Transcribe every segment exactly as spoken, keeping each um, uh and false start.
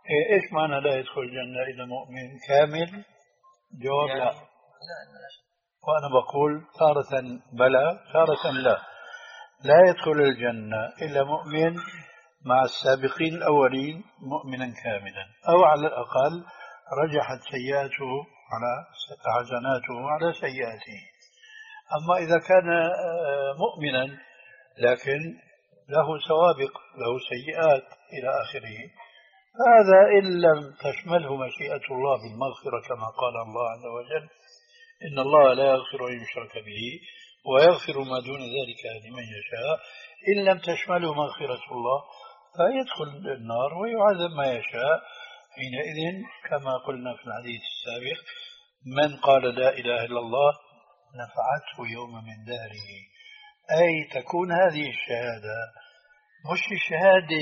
إيه، إيش معنى لا يدخل الجنة إلا مؤمن كامل؟ جواب لا. وأنا بقول تارة بلى تارة لا. لا يدخل الجنة إلا مؤمن مع السابقين الأولين مؤمنا كاملا، أو على الأقل رجحت سيئاته على حسناته على سيئاته. أما إذا كان مؤمنا لكن له سوابق، له سيئات إلى آخره، هذا إن لم تشمله مشيئة الله بالمغفرة كما قال الله عز وجل: إن الله لا يغفر أن يشرك به ويغفر ما دون ذلك لمن يشاء. إن لم تشمله مغفرة الله فيدخل النار ويعذب ما يشاء. حينئذ كما قلنا في الحديث السابق: من قال لا إله إلا الله نفعته يوم من دهره. أي تكون هذه الشهادة مش الشهادة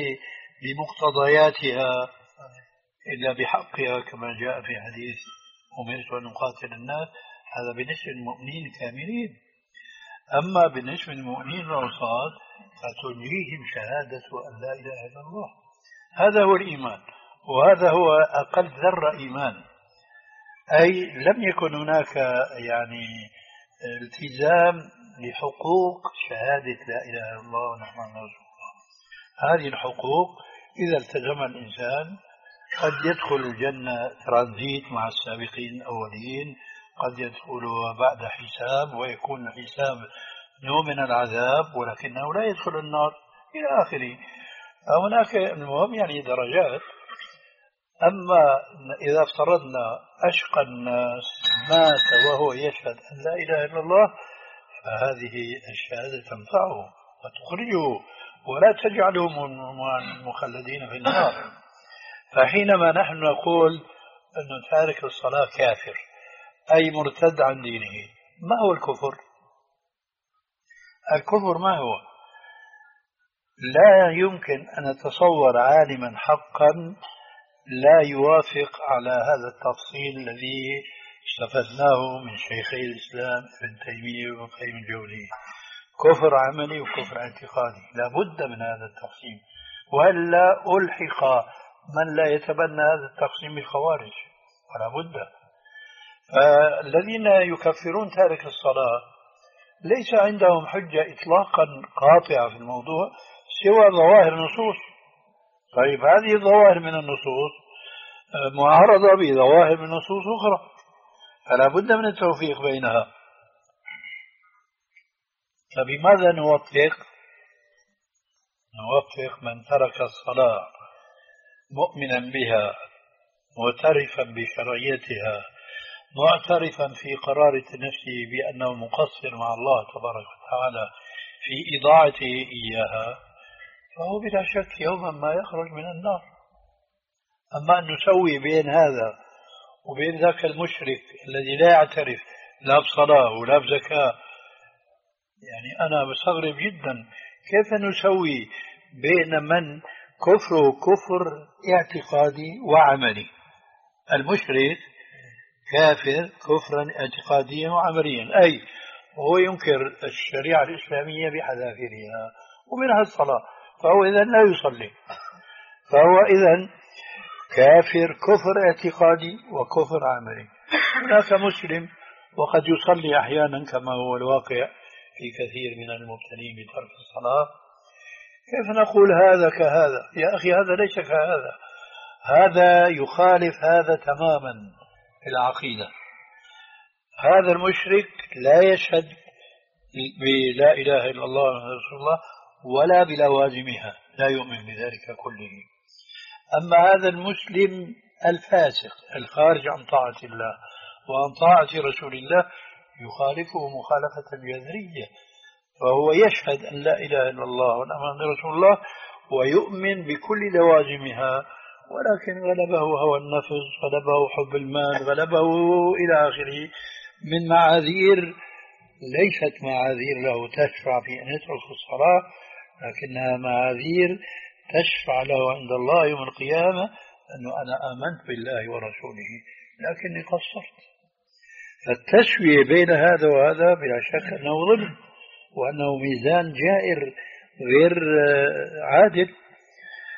بمقتضياتها إلا بحقها كما جاء في حديث أمرت أن أقاتل الناس، هذا بالنسبة للمؤمنين الكاملين. أما بالنسبة للمؤمنين العصاة فتنجيهم شهادة أن لا إله إلا الله. هذا هو الإيمان، وهذا هو أقل ذرة إيمان. أي لم يكن هناك يعني التزام لحقوق شهادة لا إله إلا الله ونحن رسول الله. هذه الحقوق إذا التزم الإنسان قد يدخل الجنة ترانزيت مع السابقين الأولين، قد يدخلها بعد حساب ويكون الحساب نوع من العذاب، ولكنه لا يدخل النار إلى آخره. هناك المهم يعني درجات. أما إذا افترضنا أشقى الناس مات وهو يشهد أن لا إله إلا الله فهذه الشهادة تنفعه وتخرجه ولا تجعله من المخلدين في النار. فحينما نحن نقول أن تارك الصلاة كافر أي مرتد عن دينه، ما هو الكفر؟ الكفر ما هو؟ لا يمكن أن نتصور عالما حقا لا يوافق على هذا التفصيل الذي استفدناه من شيخي الإسلام ابن تيمية وابن قيم الجوزية: كفر عملي وكفر اعتقادي. لا بد من هذا التقسيم، وإلا ألحق من لا يتبنى هذا التقسيم بالخوارج، ولا بد. فالذين يكفرون تارك الصلاة ليس عندهم حجة إطلاقا قاطعة في الموضوع سوى ظواهر النصوص. طيب هذه الظواهر من النصوص معارضة بظواهر من نصوص أخرى، فلا بد من التوفيق بينها. فبماذا نوفق؟ نوفق من ترك الصلاة مؤمنا بها معترفا بشرعيتها معترفا في قرارة نفسه بأنه مقصر مع الله تبارك وتعالى في إضاعته إياها، فهو بلا شك يوما ما يخرج من النار. أما أن نسوي بين هذا وبين ذاك المشرك الذي لا يعترف لا بصلاة ولا بزكاة، يعني أنا بستغرب جدا كيف نسوي بين من كفره كفر اعتقادي وعملي. المشرك كافر كفرا اعتقاديا وعمليا، أي هو ينكر الشريعة الإسلامية بحذافيرها ومنها الصلاة، فهو إذن لا يصلي، فهو إذن كافر كفر اعتقادي وكفر عملي. هناك مسلم وقد يصلي أحيانا كما هو الواقع في كثير من المبتلين بترك الصلاة. كيف نقول هذا كهذا؟ يا أخي هذا ليس كهذا، هذا يخالف هذا تماما في العقيدة. هذا المشرك لا يشهد بلا إله إلا الله محمد رسول الله ولا بلوازمها، لا يؤمن بذلك كله. أما هذا المسلم الفاسق الخارج عن طاعة الله وعن طاعة رسول الله يخالفه مخالفة جذرية، فهو يشهد أن لا إله إلا الله وأن رسول الله ويؤمن بكل لوازمها، ولكن غلبه هوى النفس، غلبه حب المال، غلبه إلى آخره من معاذير ليست معاذير له تشفع في أن يترك الصلاة، لكنها معاذير تشفع له عند الله يوم القيامة أنه أنا آمنت بالله ورسوله لكني قصرت. فالتسوية بين هذا وهذا بلا شك أنه ظلم، وأنه ميزان جائر غير عادل.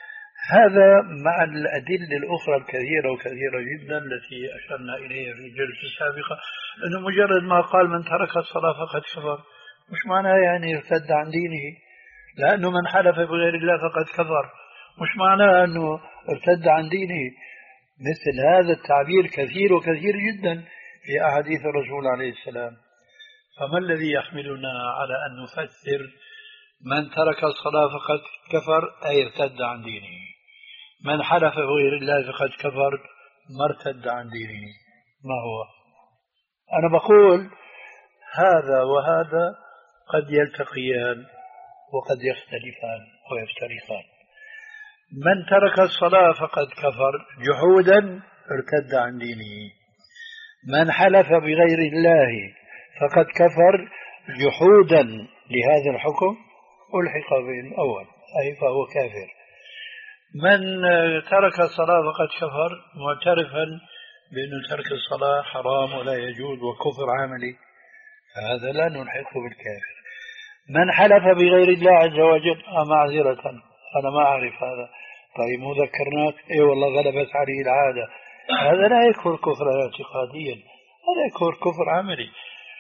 هذا مع الأدلة الأخرى الكثيرة وكثيرة جدا التي أشرنا إليها في الجلسة السابقة، أنه مجرد ما قال من ترك الصلاة فقد كفر، مش معناه يعني ارتد عن دينه، لأنه من حلف بغير الله فقد كفر مش معناه أنه ارتد عن دينه. مثل هذا التعبير كثير وكثير جدا في أحاديث الرسول عليه السلام. فما الذي يحملنا على أن نفسر من ترك الصلاة فقد كفر أي ارتد عن دينه، من حلف بغير الله فقد كفر ما ارتد عن دينه؟ ما هو؟ أنا بقول هذا وهذا قد يلتقيان وقد يختلفان ويفترقان. من ترك الصلاة فقد كفر جحودا ارتد عن دينه، من حلف بغير الله فقد كفر جحودا لهذا الحكم ألحق بالأول أي فهو كافر. من ترك الصلاة فقد كفر معترفا بأن ترك الصلاة حرام ولا يجوز وكفر عملي، فهذا لا نلحقه بالكافر. من حلف بغير الله عز وجل معذرة أنا ما أعرف هذا، طيب مو ذكرناك؟ إيه والله غلبت عليه العادة، هذا لا يكفر كفرا اعتقاديا، هذا يكفر كفر عملي.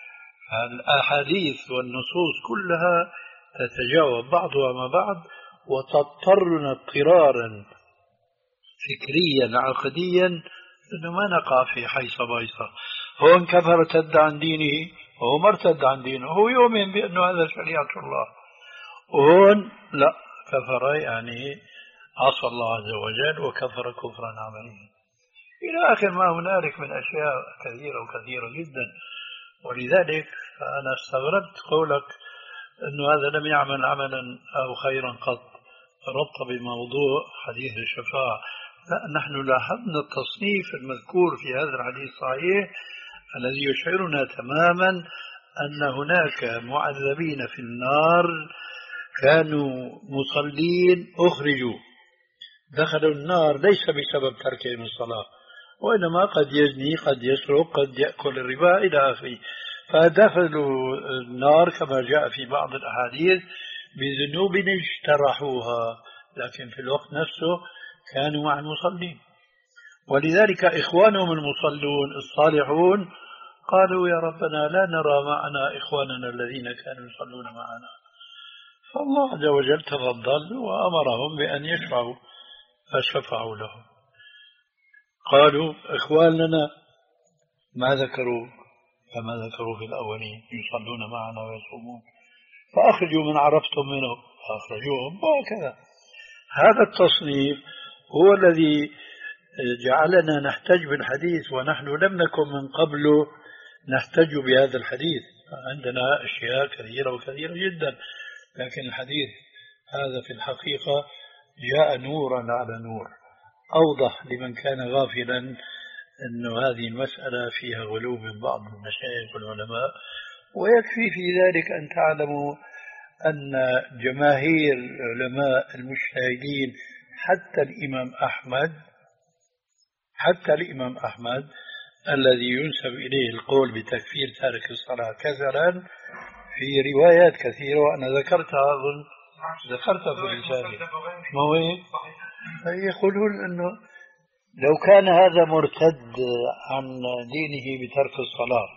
الأحاديث والنصوص كلها تتجاوب بعضها مع بعض وتضطرنا اضطرارا فكريا عقديا أنه ما نقع في حيصة بايصة. هون كفر ارتد عن دينه وهو ما ارتد عن دينه، هو يؤمن بأنه هذا شريعة الله، وهون لا كفر يعني عصى الله عز وجل وكفر كفرا عمليا إلى آخر ما هنالك من أشياء كثيرة وكثيرة جدا. ولذلك أنا استغربت قولك أنه هذا لم يعمل عملا أو خيرا قط ربط بموضوع حديث الشفاعة. لا، نحن لاحظنا التصنيف المذكور في هذا الحديث الصحيح الذي يشعرنا تماما أن هناك معذبين في النار كانوا مصلين أخرجوا دخلوا النار ليس بسبب تركهم الصلاة، وإنما قد يزني قد يسرق قد يأكل الربا إلى آخره، فدخلوا النار كما جاء في بعض الأحاديث بذنوب اجترحوها، لكن في الوقت نفسه كانوا مع المصلين. ولذلك إخوانهم المصلون الصالحون قالوا يا ربنا لا نرى معنا إخواننا الذين كانوا يصلون معنا، فالله عز وجل تفضل وأمرهم بأن يشفعوا فشفعوا لهم. قالوا إخواننا ما ذكروا كما ذكروا في الأولين يصلون معنا ويصومون، فأخرجوا من عرفتم منهم فأخرجوهم، وهكذا. هذا التصنيف هو الذي جعلنا نحتج بالحديث، ونحن لم نكن من قبل نحتج بهذا الحديث، عندنا أشياء كثيرة وكثيرة جدا، لكن الحديث هذا في الحقيقة جاء نورا على نور، أوضح لمن كان غافلا أن هذه المسألة فيها غلو من بعض المشايخ والعلماء. ويكفي في ذلك أن تعلموا أن جماهير العلماء المجتهدين حتى الإمام أحمد حتى الإمام أحمد الذي ينسب إليه القول بتكفير تارك الصلاة كثرا في روايات كثيرة وأنا ذكرتها أظن ذكرتها في الرسالة، ما هو يقولون أنه لو كان هذا مرتد عن دينه بترك الصلاة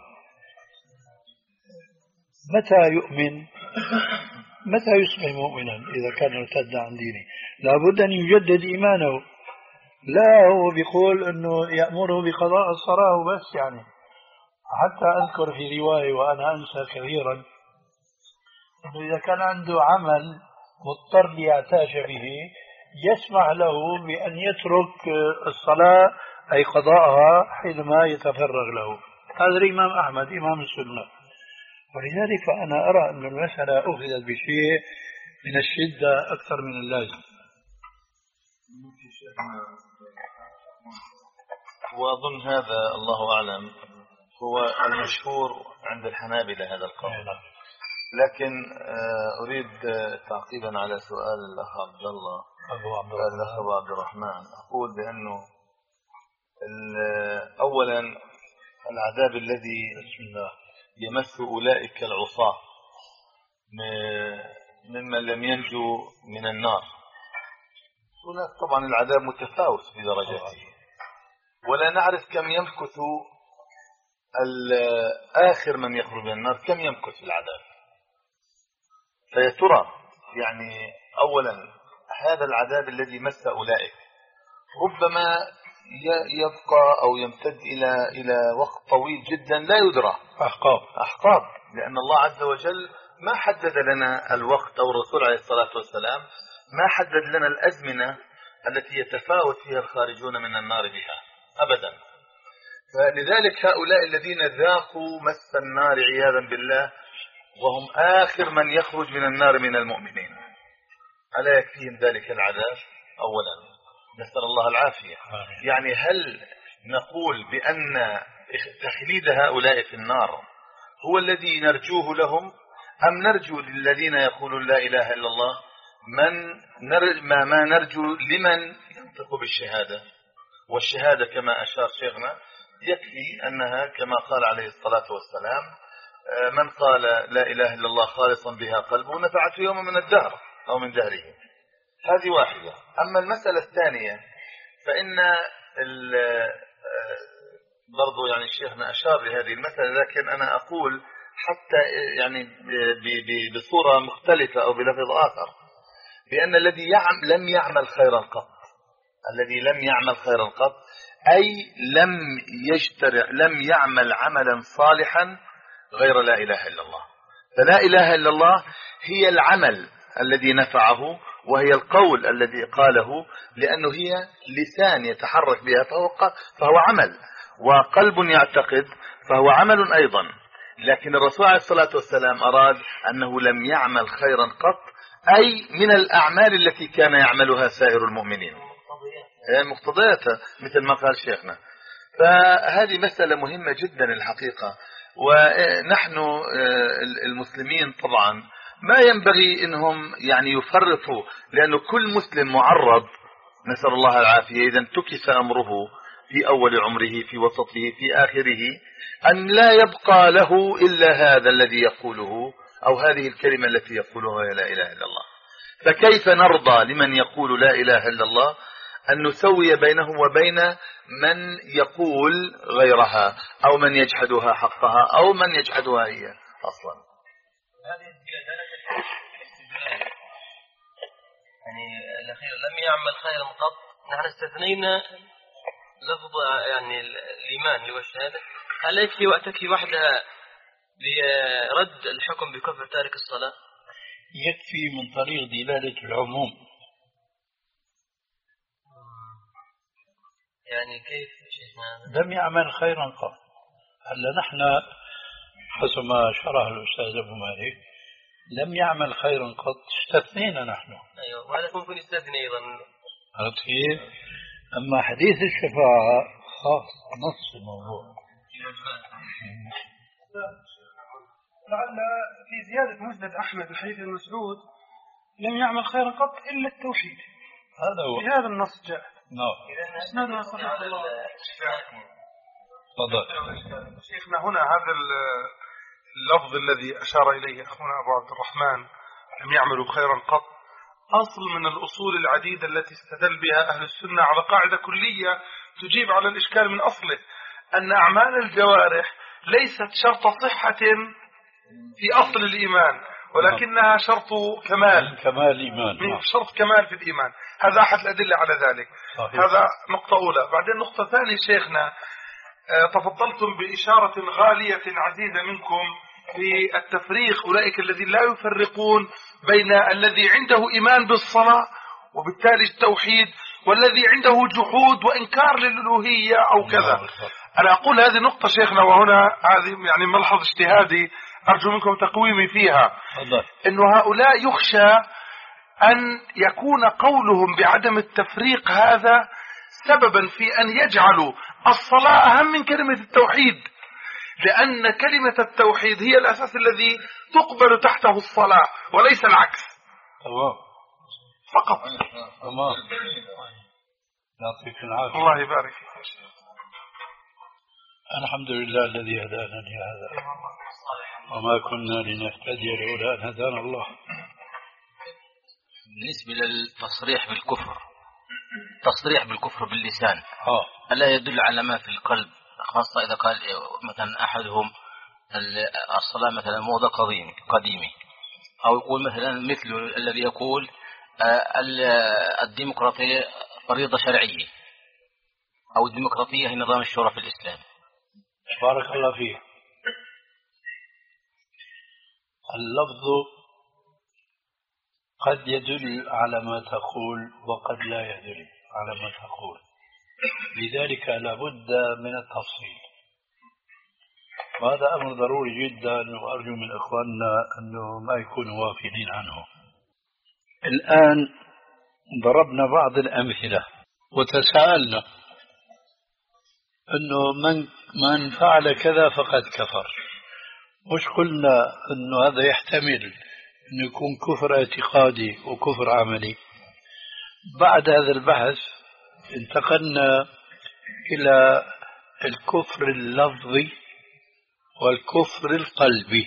متى يؤمن؟ متى يصبح مؤمنا إذا كان ارتد عن دينه؟ لابد أن يجدد إيمانه. لا، هو بيقول أنه يأمره بقضاء الصلاة وبس. يعني حتى أذكر في رواية وأنا أنسى كثيرا أنه إذا كان عنده عمل مضطر ليعتاش به يسمح له بأن يترك الصلاة أي قضاءها حينما يتفرغ له. هذا الإمام أحمد إمام السنة. ولذلك أنا أرى أن المسألة أخذت بشيء من الشدة أكثر من اللازم. وأظن هذا الله أعلم هو المشهور عند الحنابلة هذا القول، لكن أريد تعقيبا على سؤال الأخ عبد الله الأخ أبو عبد الرحمن، أقول بأنه أولا العذاب الذي يمس أولئك العصاة ممن لم ينجوا من النار هناك طبعا العذاب متفاوت في درجاته، ولا نعرف كم يمكث آخر من يخرج من النار، كم يمكث في العذاب. فيا ترى يعني أولا هذا العذاب الذي مس أولئك ربما يبقى أو يمتد إلى إلى وقت طويل جدا لا يدرى، أحقاب أحقاب، لأن الله عز وجل ما حدد لنا الوقت، أو الرسول عليه الصلاة والسلام ما حدد لنا الأزمنة التي يتفاوت فيها الخارجون من النار بها أبدا. فلذلك هؤلاء الذين ذاقوا مس النار عياذا بالله وهم آخر من يخرج من النار من المؤمنين، ألا يكفيهم ذلك العذاب؟ أولا نسأل الله العافية. يعني هل نقول بأن تخليد هؤلاء في النار هو الذي نرجوه لهم، أم نرجو للذين يقولون لا إله إلا الله من نر... ما, ما نرجو لمن ينطق بالشهادة؟ والشهادة كما أشار شيخنا يكفي أنها كما قال عليه الصلاة والسلام من قال لا إله إلا الله خالصا بها قلبه نفعت يوم من الدهر أو من دهره. هذه واحدة. أما المسألة الثانية فإن برضو يعني شيخنا أشار لهذه المسألة، لكن أنا أقول حتى يعني بصورة مختلفة أو بلفظ آخر، بأن الذي يعمل لم يعمل خيرا قط، الذي لم يعمل خيرا قط أي لم يجترع لم يعمل عملا صالحا غير لا إله إلا الله. فلا إله إلا الله هي العمل الذي نفعه، وهي القول الذي قاله، لأنه هي لسان يتحرك بها فهو, فهو عمل، وقلب يعتقد فهو عمل أيضا. لكن الرسول عليه الصلاة والسلام أراد أنه لم يعمل خيرا قط، أي من الأعمال التي كان يعملها سائر المؤمنين مقتضياتها مثل ما قال شيخنا. فهذه مسألة مهمة جدا الحقيقة، ونحن المسلمين طبعا ما ينبغي انهم يعني يفرطوا، لأنه كل مسلم معرض نسأل الله العافية إذا انتكس أمره في أول عمره في وسطه في آخره أن لا يبقى له إلا هذا الذي يقوله أو هذه الكلمة التي يقولها لا إله إلا الله. فكيف نرضى لمن يقول لا إله إلا الله أن نسوي بينه وبين من يقول غيرها أو من يجحدها حقها أو من يجحدها هي أصلا؟ يعني الأخير لم يعمل خيرا قط، نحن استثنينا لفظ يعني الإيمان اللي هو الشهادة، هل يكفي وتكفي وحدها لرد الحكم بكفر تارك الصلاة؟ يكفي من طريق دلالة العموم. يعني كيف شيخنا؟ لم يعمل خيرا قط. هلا نحن حسب ما شرح الأستاذ أبو مالك لم يعمل خيرا قط، استثنينا نحن. أيوة، وهذا ممكن يستثني أيضا. عرفت كيف؟ أما حديث الشفاعة خاص نص الموضوع. لعل في زيادة مسند أحمد من حديث المسعود لم يعمل خيرا قط إلا التوحيد، هذا هو في هذا النص جاء. نعم. اسنادنا صحيح. الله تفضل شيخنا. هنا هذا اللفظ الذي أشار إليه أخونا أبو عبد الرحمن لم يعملوا خيرا قط أصل من الأصول العديدة التي استدل بها أهل السنة على قاعدة كلية تجيب على الإشكال من أصله، أن أعمال الجوارح ليست شرط صحة في أصل الإيمان، ولكنها شرط كمال كمال الإيمان، شرط كمال في الإيمان. هذا أحد الأدلة على ذلك. صحيح. هذا نقطة أولى. بعدين نقطة ثانية شيخنا، تفضلتم بإشارة غالية عزيزة منكم في التفريق، أولئك الذين لا يفرقون بين الذي عنده إيمان بالصلاة وبالتالي التوحيد والذي عنده جحود وإنكار للألوهية أو كذا. أنا أقول هذه نقطة شيخنا، وهنا هذه يعني ملحظ اجتهادي أرجو منكم تقويمي فيها، إنه هؤلاء يخشى أن يكون قولهم بعدم التفريق هذا سببا في أن يجعلوا الصلاة أهم من كلمة التوحيد، لأن كلمة التوحيد هي الأساس الذي تقبل تحته الصلاة وليس العكس. تمام. فقط. تمام. يعطيك العافية. الله يبارك فيك. الحمد لله الذي هدانا لهذا وما كنا لنهتدي لولا أن هدانا الله. بالنسبة للتصريح بالكفر تصريح بالكفر باللسان آه. ألا يدل على ما في القلب، خاصة إذا قال مثلا أحدهم الصلاة مثلا موضة قديمة قديمة، أو يقول مثلا مثل الذي يقول الديمقراطية فريضة شرعية، أو الديمقراطية هي نظام الشورى في الإسلام. بارك الله فيك. اللفظ قد يدل على ما تقول وقد لا يدل على ما تقول، لذلك لابد من التفصيل، وهذا أمر ضروري جدا، وأرجو من إخواننا أنه ما يكونوا غافلين عنه. الآن ضربنا بعض الأمثلة وتساءلنا أنه من من فعل كذا فقد كفر، مش قلنا أنه هذا يحتمل أنه يكون كفر اعتقادي وكفر عملي. بعد هذا البحث انتقلنا إلى الكفر اللفظي والكفر القلبي.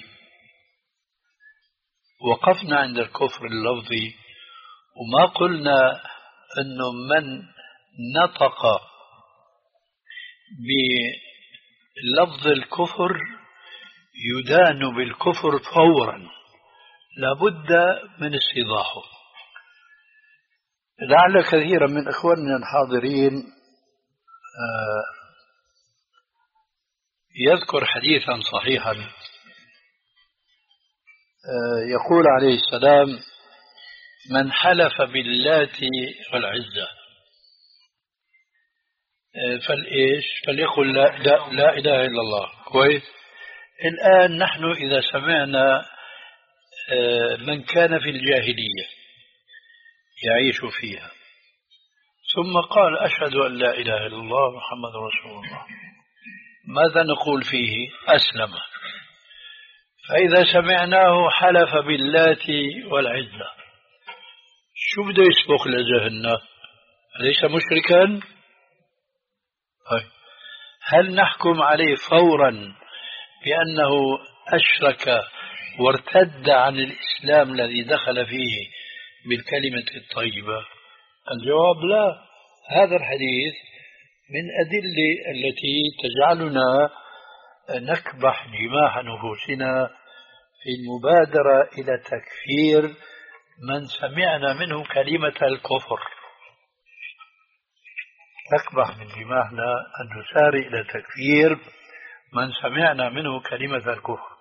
وقفنا عند الكفر اللفظي وما قلنا أنه من نطق بلفظ الكفر يدان بالكفر فورا، لابد من استيضاحه. لعل كثيرا من إخواننا الحاضرين يذكر حديثا صحيحا يقول عليه السلام: من حلف باللات والعزى فالإيش فليقل لا, لا, لا إله إلا الله. كويس. الآن نحن إذا سمعنا من كان في الجاهلية يعيش فيها ثم قال أشهد أن لا إله إلا الله محمد رسول الله، ماذا نقول فيه؟ أسلم. فإذا سمعناه حلف باللات والعزى، شو بده يسبق لذهننا؟ أليس مشركا؟ هل نحكم عليه فورا بأنه أشرك وارتد عن الإسلام الذي دخل فيه بالكلمة الطيبة؟ الجواب لا. هذا الحديث من أدلة التي تجعلنا نكبح جماح نفوسنا في المبادرة إلى تكفير من سمعنا منه كلمة الكفر. نكبح من جماحنا أن نسارع إلى تكفير من سمعنا منه كلمة الكفر.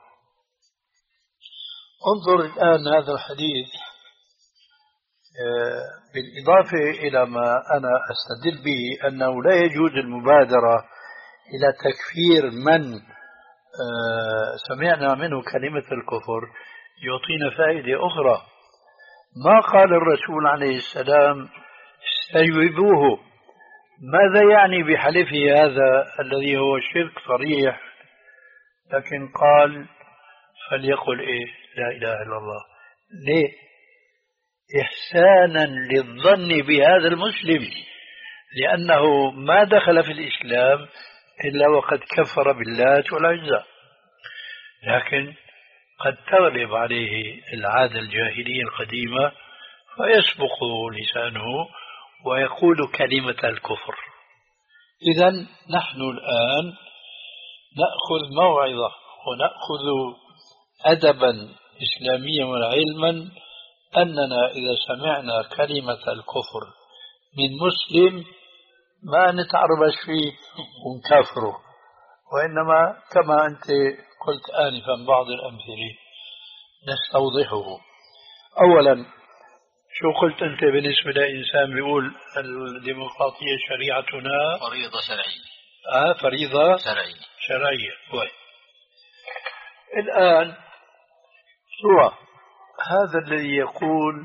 انظر الآن هذا الحديث بالإضافة إلى ما أنا أستدل به أنه لا يجوز المبادرة إلى تكفير من سمعنا منه كلمة الكفر، يعطينا فائدة أخرى. ما قال الرسول عليه السلام استجوبوه؟ ماذا يعني بحلفه هذا الذي هو شرك صريح؟ لكن قال فليقل إيه؟ لا إله إلا الله. ليه؟ إحسانا للظن بهذا المسلم، لأنه ما دخل في الإسلام إلا وقد كفر باللات والعزى، لكن قد تغلب عليه العادة الجاهلية القديمة فيسبق لسانه ويقول كلمة الكفر. إذن نحن الآن نأخذ موعظة ونأخذ أدبا إسلاميا وعلما أننا إذا سمعنا كلمة الكفر من مسلم ما نتعربش فيه ونكفره، وإنما كما أنت قلت آنفا بعض الأمثلة نستوضحه. أولا، شو قلت أنت بالنسبة لإنسان بيقول الديمقراطية شريعتنا فريضة شرعية؟ آه فريضة شرعية شرعية. كويس. الآن هو هذا الذي يقول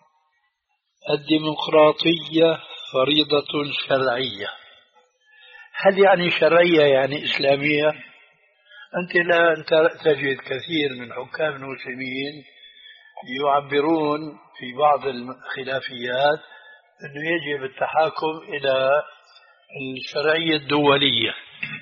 الديمقراطية فريضة شرعية، هل يعني شرعية يعني إسلامية؟ أنت لا أنت تجد كثير من حكام المسلمين يعبرون في بعض الخلافيات أنه يجب التحاكم إلى الشرعية الدولية.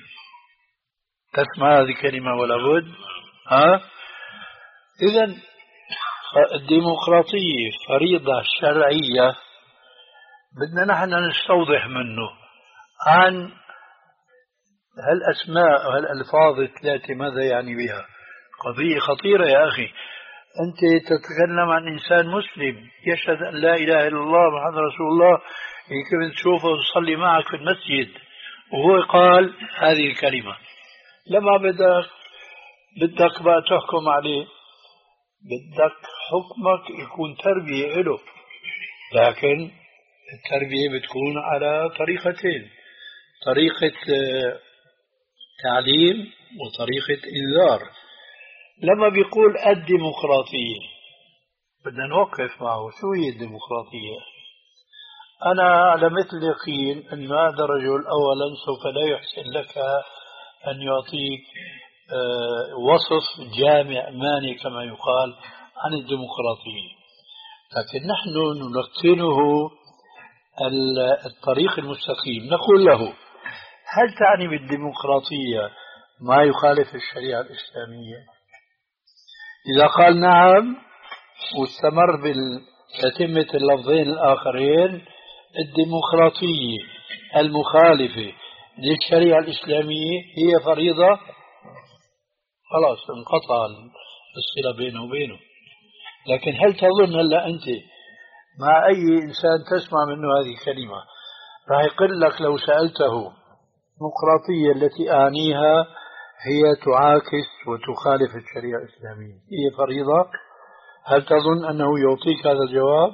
تسمع هذه الكلمة ولا بد؟ ها؟ إذن الديمقراطية فريضة شرعية بدنا نحن نستوضح منه عن هالأسماء وهالألفاظ الثلاثة ماذا يعني بها. قضية خطيرة يا أخي. أنت تتكلم عن إنسان مسلم يشهد أن لا إله إلا الله محمد رسول الله، يمكن تشوفه وتصلي معك في المسجد وهو قال هذه الكلمة. لما بدك بدك بقى تحكم عليه، بدك حكمك يكون تربية له، لكن التربية بتكون على طريقتين: طريقة تعليم وطريقة إنذار. لما بيقول الديمقراطية بدنا نوقف معه، شو هي الديمقراطية؟ أنا على مثل يقين أن هذا الرجل أولا سوف لا يحسن لك أن يعطيك وصف جامع مانع كما يقال عن الديمقراطية، لكن نحن نلقنه الطريق المستقيم. نقول له: هل تعني بالديمقراطية ما يخالف الشريعة الإسلامية؟ إذا قال نعم واستمر بتتمة اللفظين الآخرين الديمقراطية المخالفة للشريعة الإسلامية هي فريضة، خلاص انقطع الصلة بينه وبينه. لكن هل تظن هلا أنت مع أي إنسان تسمع منه هذه الكلمة راح يقول لك لو سألته الديمقراطية التي أعنيها هي تعاكس وتخالف الشريعة الإسلامية، هي فريضة، هل تظن أنه يعطيك هذا الجواب؟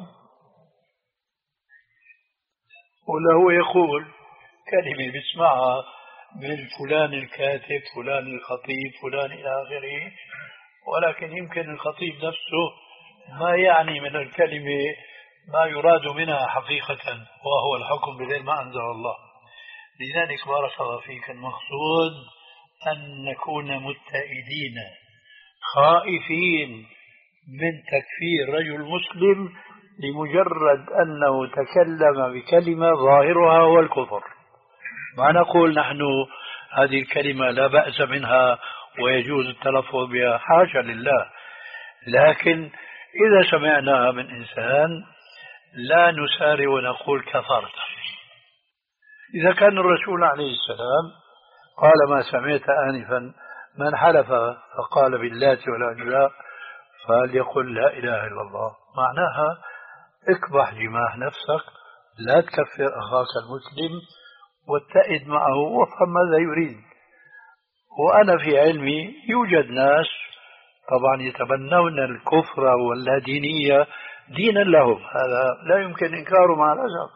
ولا هو يقول كلمة بيسمعها من فلان الكاتب فلان الخطيب فلان إلى آخره، ولكن يمكن الخطيب نفسه ما يعني من الكلمة ما يراد منها حقيقة، وهو الحكم بغير ما أنزل الله. لذلك بارك الله فيك، المقصود أن نكون متئدين خائفين من تكفير رجل مسلم لمجرد أنه تكلم بكلمة ظاهرها هو الكفر. ما نقول نحن هذه الكلمة لا بأس منها ويجوز التلفظ بها، حاشا لله، لكن إذا سمعناها من إنسان لا نسارع ونقول كفرت. إذا كان الرسول عليه السلام قال ما سمعت آنفا: من حلف فقال باللات والعزى فليقل لا إله إلا الله، معناها اكبح جماح نفسك، لا تكفر أخاك المسلم، واتئد معه وافهم ماذا يريد. وأنا في علمي يوجد ناس طبعا يتبنون الكفر واللادينية دينا لهم، هذا لا يمكن إنكاره مع الأسف،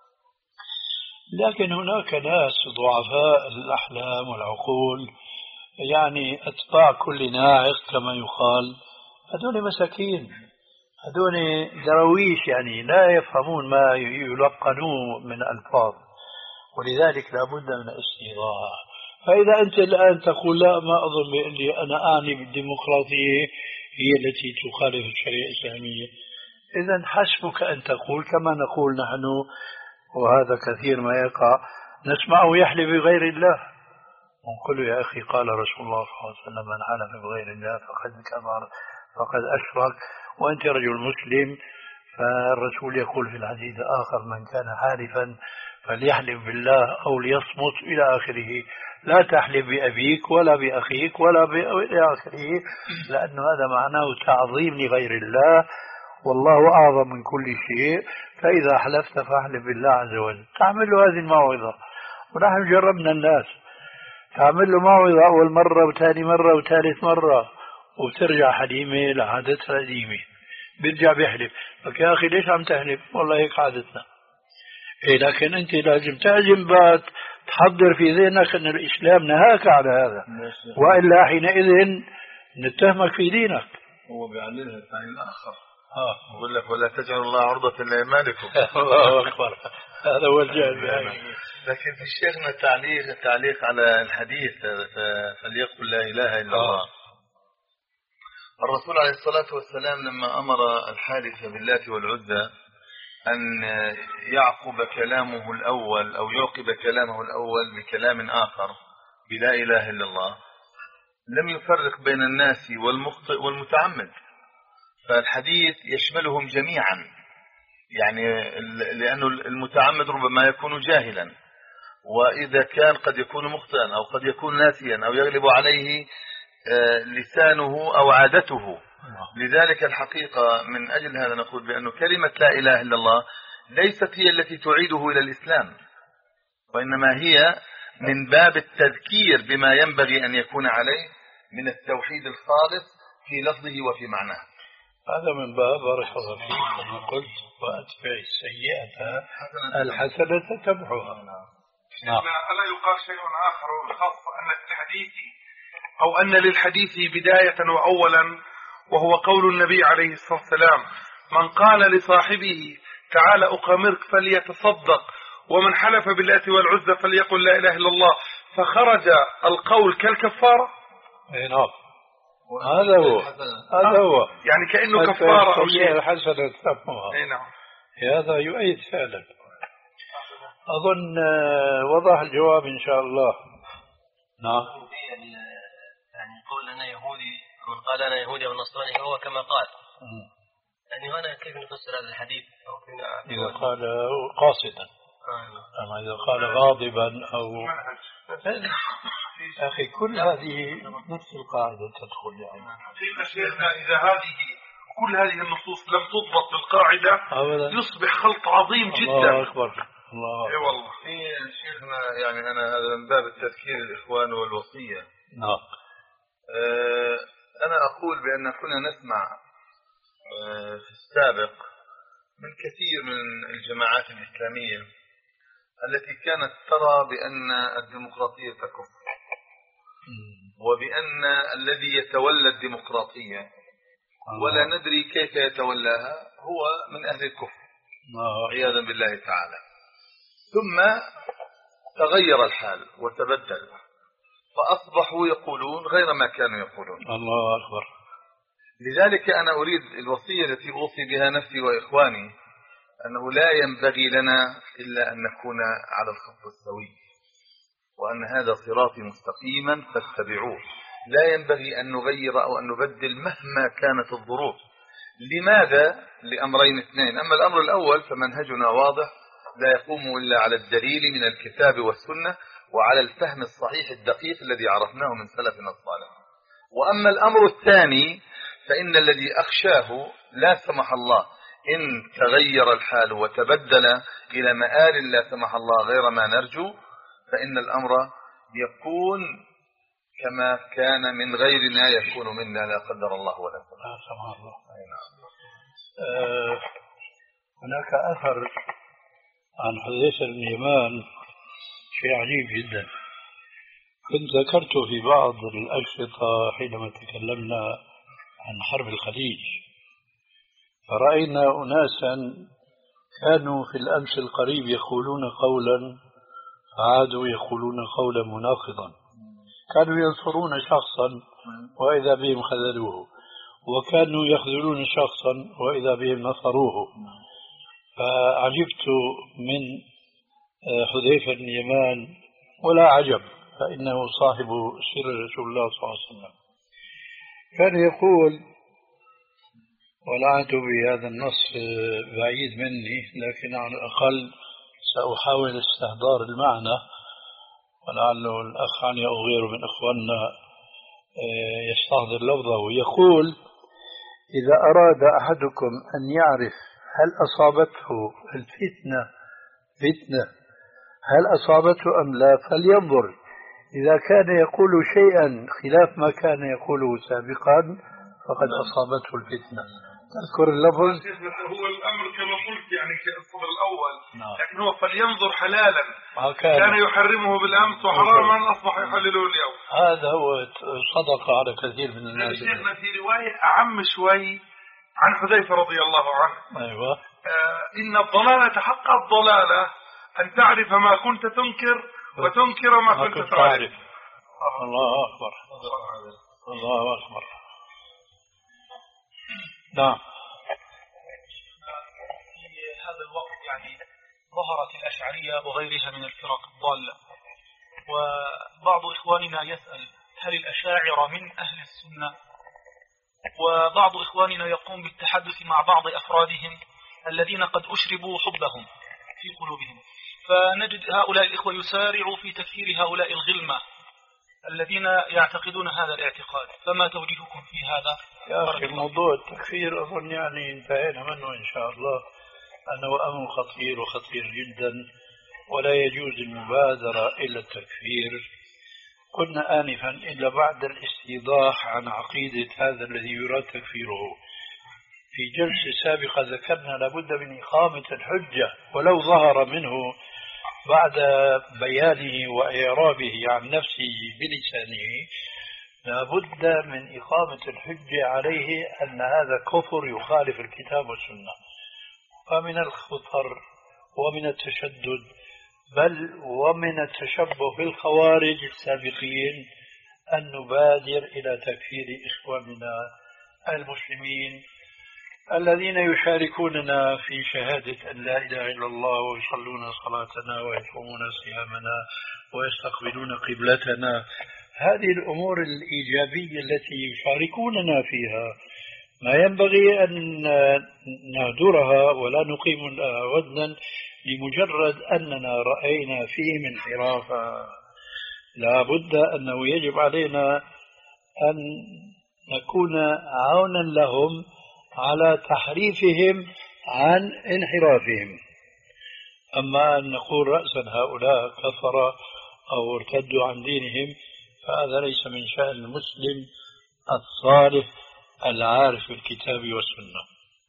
لكن هناك ناس ضعفاء الأحلام والعقول، يعني أتباع كل ناعق كما يقال، هذول مساكين، هذول درويش، يعني لا يفهمون ما يلقنوه من ألفاظ، ولذلك لا بد من الاستيضاح. فإذا أنت الآن تقول لا ما أظن بأني أنا أعني بالديمقراطية هي التي تخالف الشريعة الإسلامية، إذن حسبك أن تقول كما نقول نحن، وهذا كثير ما يقع، نسمعه يحلف بغير الله، ونقول يا أخي قال رسول الله صلى الله عليه وسلم: من حلف بغير الله فقد كفر فقد أشرك، وأنت رجل مسلم، فالرسول يقول في الحديث الآخر: من كان حالفا فليحلف بالله أو ليصمت إلى آخره، لا تحلف بأبيك ولا بأخيك ولا إلى آخره، لأن هذا معناه تعظيم لغير الله، والله أعظم من كل شيء، فإذا حلفت فاحلف بالله عز وجل. تعمل له هذه الموعظة، ونحن جربنا الناس، تعمل له موعظة أول مرة وثاني مرة وثالث مرة، وبترجع حليمة لعادتها القديمة، بيرجع بيحلف لك: يا أخي ليش عم تحلف؟ والله هيك عادتنا. إيه، لكن أنت لازم تعزم بات تحضر في ذهنك أن الإسلام نهاك على هذا، وإلا حينئذ نتهمك في دينك. هو بيعللها الثاني الآخر، اه بقول لك: ولا تجعلوا الله عرضة لأيمانكم. الله أكبر، هذا هو الجهل. لكن في شيخنا تعليق تعليق على الحديث فليقل لا إله إلا الله. الرسول عليه الصلاة والسلام لما أمر الحالف باللات والعزى أن يعقب كلامه الأول أو يعقب كلامه الأول بكلام آخر بلا إله إلا الله، لم يفرق بين الناس والمخطئ والمتعمد، فالحديث يشملهم جميعا، يعني لأنه المتعمد ربما يكون جاهلا، وإذا كان قد يكون مخطئا أو قد يكون ناسيا أو يغلب عليه لسانه أو عادته. لذلك الحقيقة من أجل هذا نقول بأن كلمة لا إله إلا الله ليست هي التي تعيده إلى الإسلام، وإنما هي من باب التذكير بما ينبغي أن يكون عليه من التوحيد الخالص في لفظه وفي معناه. هذا من باب بارك الله فيك كما قلت وأتبع السيئة الحسنة تمحوها. نعم. ألا يقال شيء آخر خاصة أن الحديث أو أن للحديث بداية وأولا، وهو قول النبي عليه الصلاة والسلام: من قال لصاحبه تعال أقامرك فليتصدق، ومن حلف باللات والعزى فليقل لا إله إلا الله، فخرج القول كالكفارة. اي نعم، هذا هو هذا هو يعني كأنه كفارة أو شيء. الحسنة تمحوها. اي نعم، هذا يؤيد فعلا. أظن وضح الجواب إن شاء الله. نعم. يعني قول أنا يهودي، من قال أنا يهودي أو نصراني هو كما قال. م. يعني هنا كيف نفسر هذا الحديث؟ أو إذا قال قاصدا، آه. أما إذا قال غاضبا أو أخي كل هذه نفس القاعدة تدخل. يعني شيخنا إذا هذه كل هذه النصوص لم تضبط بالقاعدة أولا يصبح خلط عظيم جدا. الله أكبر. الله. اي والله. في شيخنا يعني أنا هذا من باب التذكير الإخوان والوصية. نعم. أه أنا أقول بأن كنا نسمع أه في السابق من كثير من الجماعات الإسلامية التي كانت ترى بأن الديمقراطية كفر، وبأن الذي يتولى الديمقراطية ولا ندري كيف يتولاها هو من أهل الكفر عياذا بالله تعالى. ثم تغير الحال وتبدل، فأصبحوا يقولون غير ما كانوا يقولون. الله أكبر. لذلك أنا أريد الوصية التي أوصي بها نفسي وإخواني أنه لا ينبغي لنا إلا أن نكون على الخط السوي، وأن هذا صراطي مستقيما فاتبعوه. لا ينبغي أن نغير أو أن نبدل مهما كانت الظروف. لماذا؟ لأمرين اثنين. أما الأمر الأول فمنهجنا واضح لا يقوم إلا على الدليل من الكتاب والسنة وعلى الفهم الصحيح الدقيق الذي عرفناه من سلفنا الصالح. وأما الأمر الثاني فإن الذي أخشاه لا سمح الله إن تغير الحال وتبدل إلى مآل لا سمح الله غير ما نرجو، فإن الأمر يكون كما كان من غيرنا يكون منا لا قدر الله ولا سمح الله. أه هناك أثر عن حذيفة بن اليمان شيء عجيب جدا، كنت ذكرته في بعض الأشرطة حينما تكلمنا عن حرب الخليج، فرأينا أناسا كانوا في الأمس القريب يقولون قولا فعادوا يقولون قولا مناقضا، كانوا ينصرون شخصا وإذا بهم خذلوه، وكانوا يخذلون شخصا وإذا بهم نصروه. فعجبت من حذيفة بن اليمان، ولا عجب فإنه صاحب سر رسول الله صلى الله عليه وسلم. كان يقول، ولعنت بهذا النص بعيد مني لكن على الأقل سأحاول استحضار المعنى، ولعله الأخ عني أو غيره من إخواننا يستحضر لفظه. يقول: إذا أراد أحدكم أن يعرف هل أصابته الفتنة فتنة هل أصابته أم لا فلينظر، إذا كان يقول شيئا خلاف ما كان يقوله سابقا فقد أصابته الفتنة. تذكر اللفظ؟ هو الأمر كما قلت يعني كالصدر الأول، لكن هو فلينظر حلالا كان, كان يحرمه بالأمس وحراما أصبح يحلله اليوم. هذا هو صدق على كثير من الناس. شيخنا في رواية أعم شوي عن حذيفة رضي الله عنه. أيوة. آه إن الضلالة حق الضلالة أن تعرف ما كنت تنكر وتنكر ما, ما كنت تعرف. الله أكبر. الله أكبر. نعم. في هذا الوقت يعني ظهرت الأشعرية وغيرها من الفرق الضالة، وبعض إخواننا يسأل هل الأشاعرة من أهل السنة؟ وبعض إخواننا يقوم بالتحدث مع بعض أفرادهم الذين قد أشربوا حبهم في قلوبهم، فنجد هؤلاء الإخوة يسارعوا في تكفير هؤلاء الغلمة الذين يعتقدون هذا الاعتقاد، فما توجيهكم في هذا؟ يا أخي موضوع التكفير أظن يعني انتهينا منه إن شاء الله، أنه أمر خطير وخطير جدا، ولا يجوز المبادرة إلى التكفير. قلنا آنفا إلا بعد الاستيضاح عن عقيدة هذا الذي يراد تكفيره. في جلسة سابقة ذكرنا لابد من إقامة الحجة، ولو ظهر منه بعد بيانه وإعرابه عن نفسه بلسانه لابد من إقامة الحجة عليه أن هذا كفر يخالف الكتاب والسنة. فمن الخطر ومن التشدد بل ومن التشبه بالخوارج السابقين أن نبادر إلى تكفير إخواننا المسلمين الذين يشاركوننا في شهادة أن لا إله إلا الله ويصلون صلاتنا ويصومون صيامنا ويستقبلون قبلتنا. هذه الأمور الإيجابية التي يشاركوننا فيها ما ينبغي أن نهدرها ولا نقيم لها وزنا لمجرد أننا رأينا فيهم انحرافا. لا بد أنه يجب علينا أن نكون عونا لهم على تحريفهم عن انحرافهم. أما أن نقول رأسا هؤلاء كفر أو ارتدوا عن دينهم فهذا ليس من شأن المسلم الصالح العارف بالكتاب والسنة.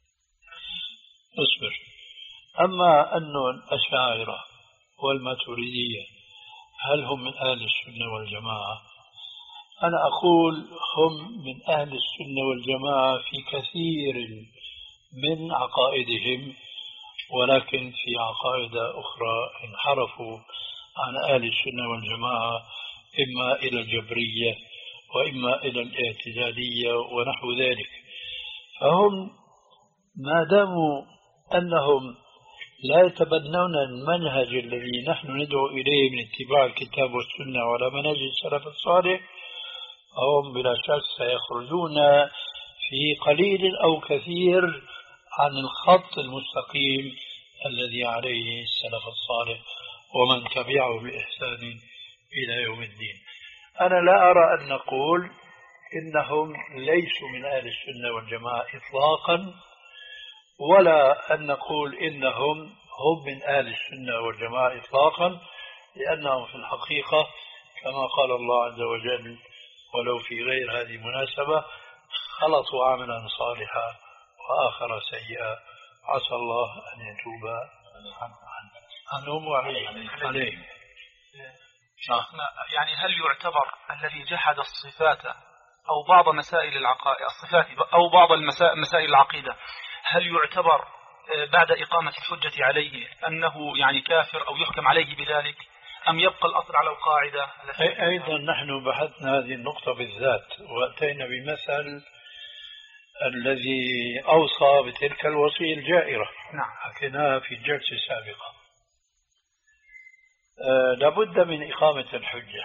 اصبر. أما أن الأشاعرة والماتريدية هل هم من أهل السنة والجماعة؟ أنا أقول هم من أهل السنة والجماعة في كثير من عقائدهم، ولكن في عقائد أخرى انحرفوا عن أهل السنة والجماعة، إما إلى الجبرية وإما إلى الاعتزالية ونحو ذلك. فهم ما داموا أنهم لا يتبنون المنهج الذي نحن ندعو إليه من اتباع الكتاب والسنة ولا منهج السلف الصالح، هم بلا شك سيخرجون في قليل أو كثير عن الخط المستقيم الذي عليه السلف الصالح ومن تبعه بإحسان إلى يوم الدين. أنا لا أرى أن نقول إنهم ليسوا من أهل السنة والجماعة إطلاقا، ولا أن نقول إنهم هم من أهل السنة والجماعة إطلاقا، لأنهم في الحقيقة كما قال الله عز وجل ولو في غير هذه المناسبة خلطوا عملا صالحا وآخر سيئا عسى الله أن يتوب عنهم وعليهم. يعني هل يعتبر الذي جحد الصفات أو بعض مسائل العقائد الصفات أو بعض مسائل العقيدة هل يعتبر بعد إقامة الحجة عليه أنه يعني كافر أو يحكم عليه بذلك، أم يبقى الأصل على القاعدة؟ أيضا نحن بحثنا هذه النقطة بالذات وأتينا بمثل الذي أوصى بتلك الوصية الجائرة. نعم. حكيناها في الجلسة السابقة. أه لابد من إقامة الحجة،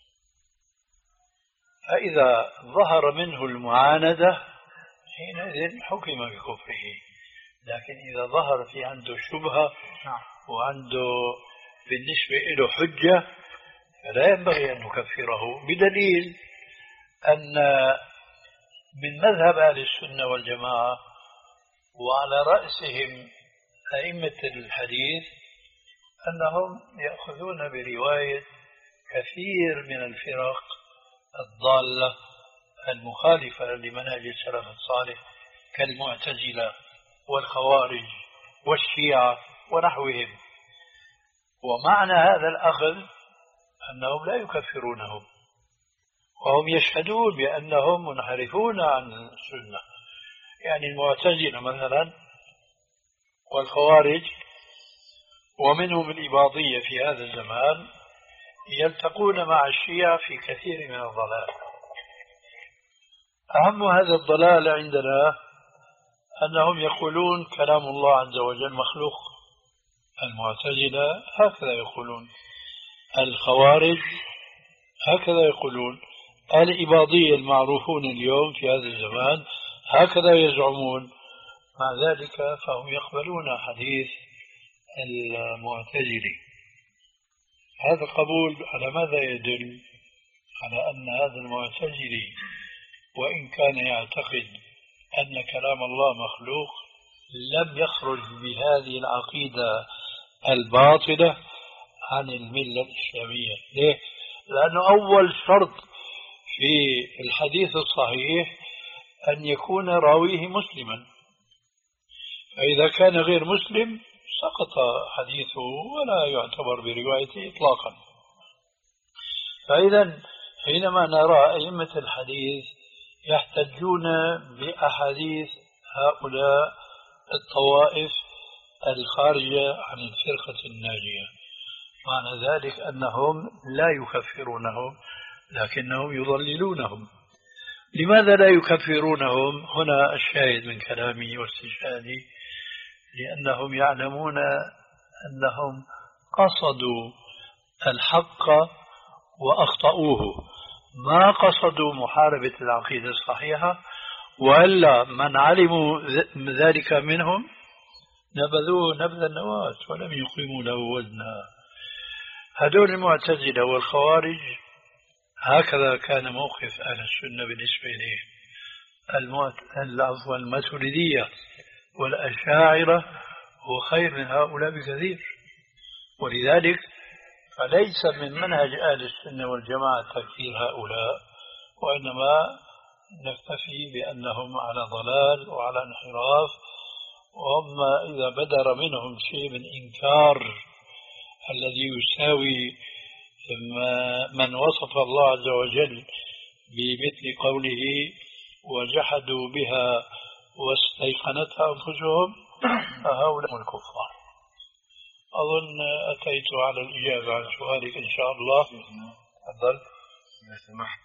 فإذا ظهر منه المعاندة حينئذ حكم بكفره، لكن إذا ظهر في عنده شبهة وعنده بالنسبة له حجة فلا ينبغي أن نكفره، بدليل أن من مذهب أهل السنة والجماعة وعلى رأسهم أئمة الحديث أنهم يأخذون برواية كثير من الفرق الضالة المخالفة لمنهج السلف الصالح كالمعتزلة والخوارج والشيعة ونحوهم. ومعنى هذا الأخذ أنهم لا يكفرونهم، وهم يشهدون بأنهم منحرفون عن السنة. يعني المعتزلة مثلا والخوارج ومنهم الإباضية في هذا الزمان يلتقون مع الشيعة في كثير من الضلال. أهم هذا الضلال عندنا أنهم يقولون كلام الله عز وجل مخلوق. المعتزلة هكذا يقولون، الخوارج هكذا يقولون، الإباضية المعروفون اليوم في هذا الزمان هكذا يزعمون. مع ذلك فهم يقبلون حديث المعتزلي. هذا القبول على ماذا يدل؟ على أن هذا المعتزلي وإن كان يعتقد أن كلام الله مخلوق لم يخرج بهذه العقيدة الباطلة عن الملة الإسلامية. ليه؟ لأنه أول شرط في الحديث الصحيح أن يكون راويه مسلما، فإذا كان غير مسلم سقط حديثه ولا يعتبر بروايته إطلاقا. فإذا حينما نرى أئمة الحديث يحتجون بأحاديث هؤلاء الطوائف الخارجة عن الفرقة الناجية، معنى ذلك أنهم لا يكفرونهم لكنهم يضللونهم. لماذا لا يكفرونهم؟ هنا الشاهد من كلامي واستشهادي، لأنهم يعلمون أنهم قصدوا الحق وأخطأوه، ما قصدوا محاربة العقيدة الصحيحة، وإلا من علموا ذلك منهم نبذوه نبذ النواة ولم يقيموا له وزنا. هذول المعتزلة والخوارج هكذا كان موقف أهل السنة بالنسبة إليهم. العفو الماتريدية والأشاعرة هو خير من هؤلاء بكثير، ولذلك فليس من منهج أهل السنة والجماعة تكفير هؤلاء، وإنما نكتفي بأنهم على ضلال وعلى انحراف، وهم إذا بدر منهم شيء من إنكار الذي يساوي من وصف الله عز وجل بمثل قوله وجحدوا بها واستيقنتها أنفسهم فهؤلاء الكفار. أظن أتيت على الإجابة عن سؤالك إن شاء الله. تفضل. إذا سمحت،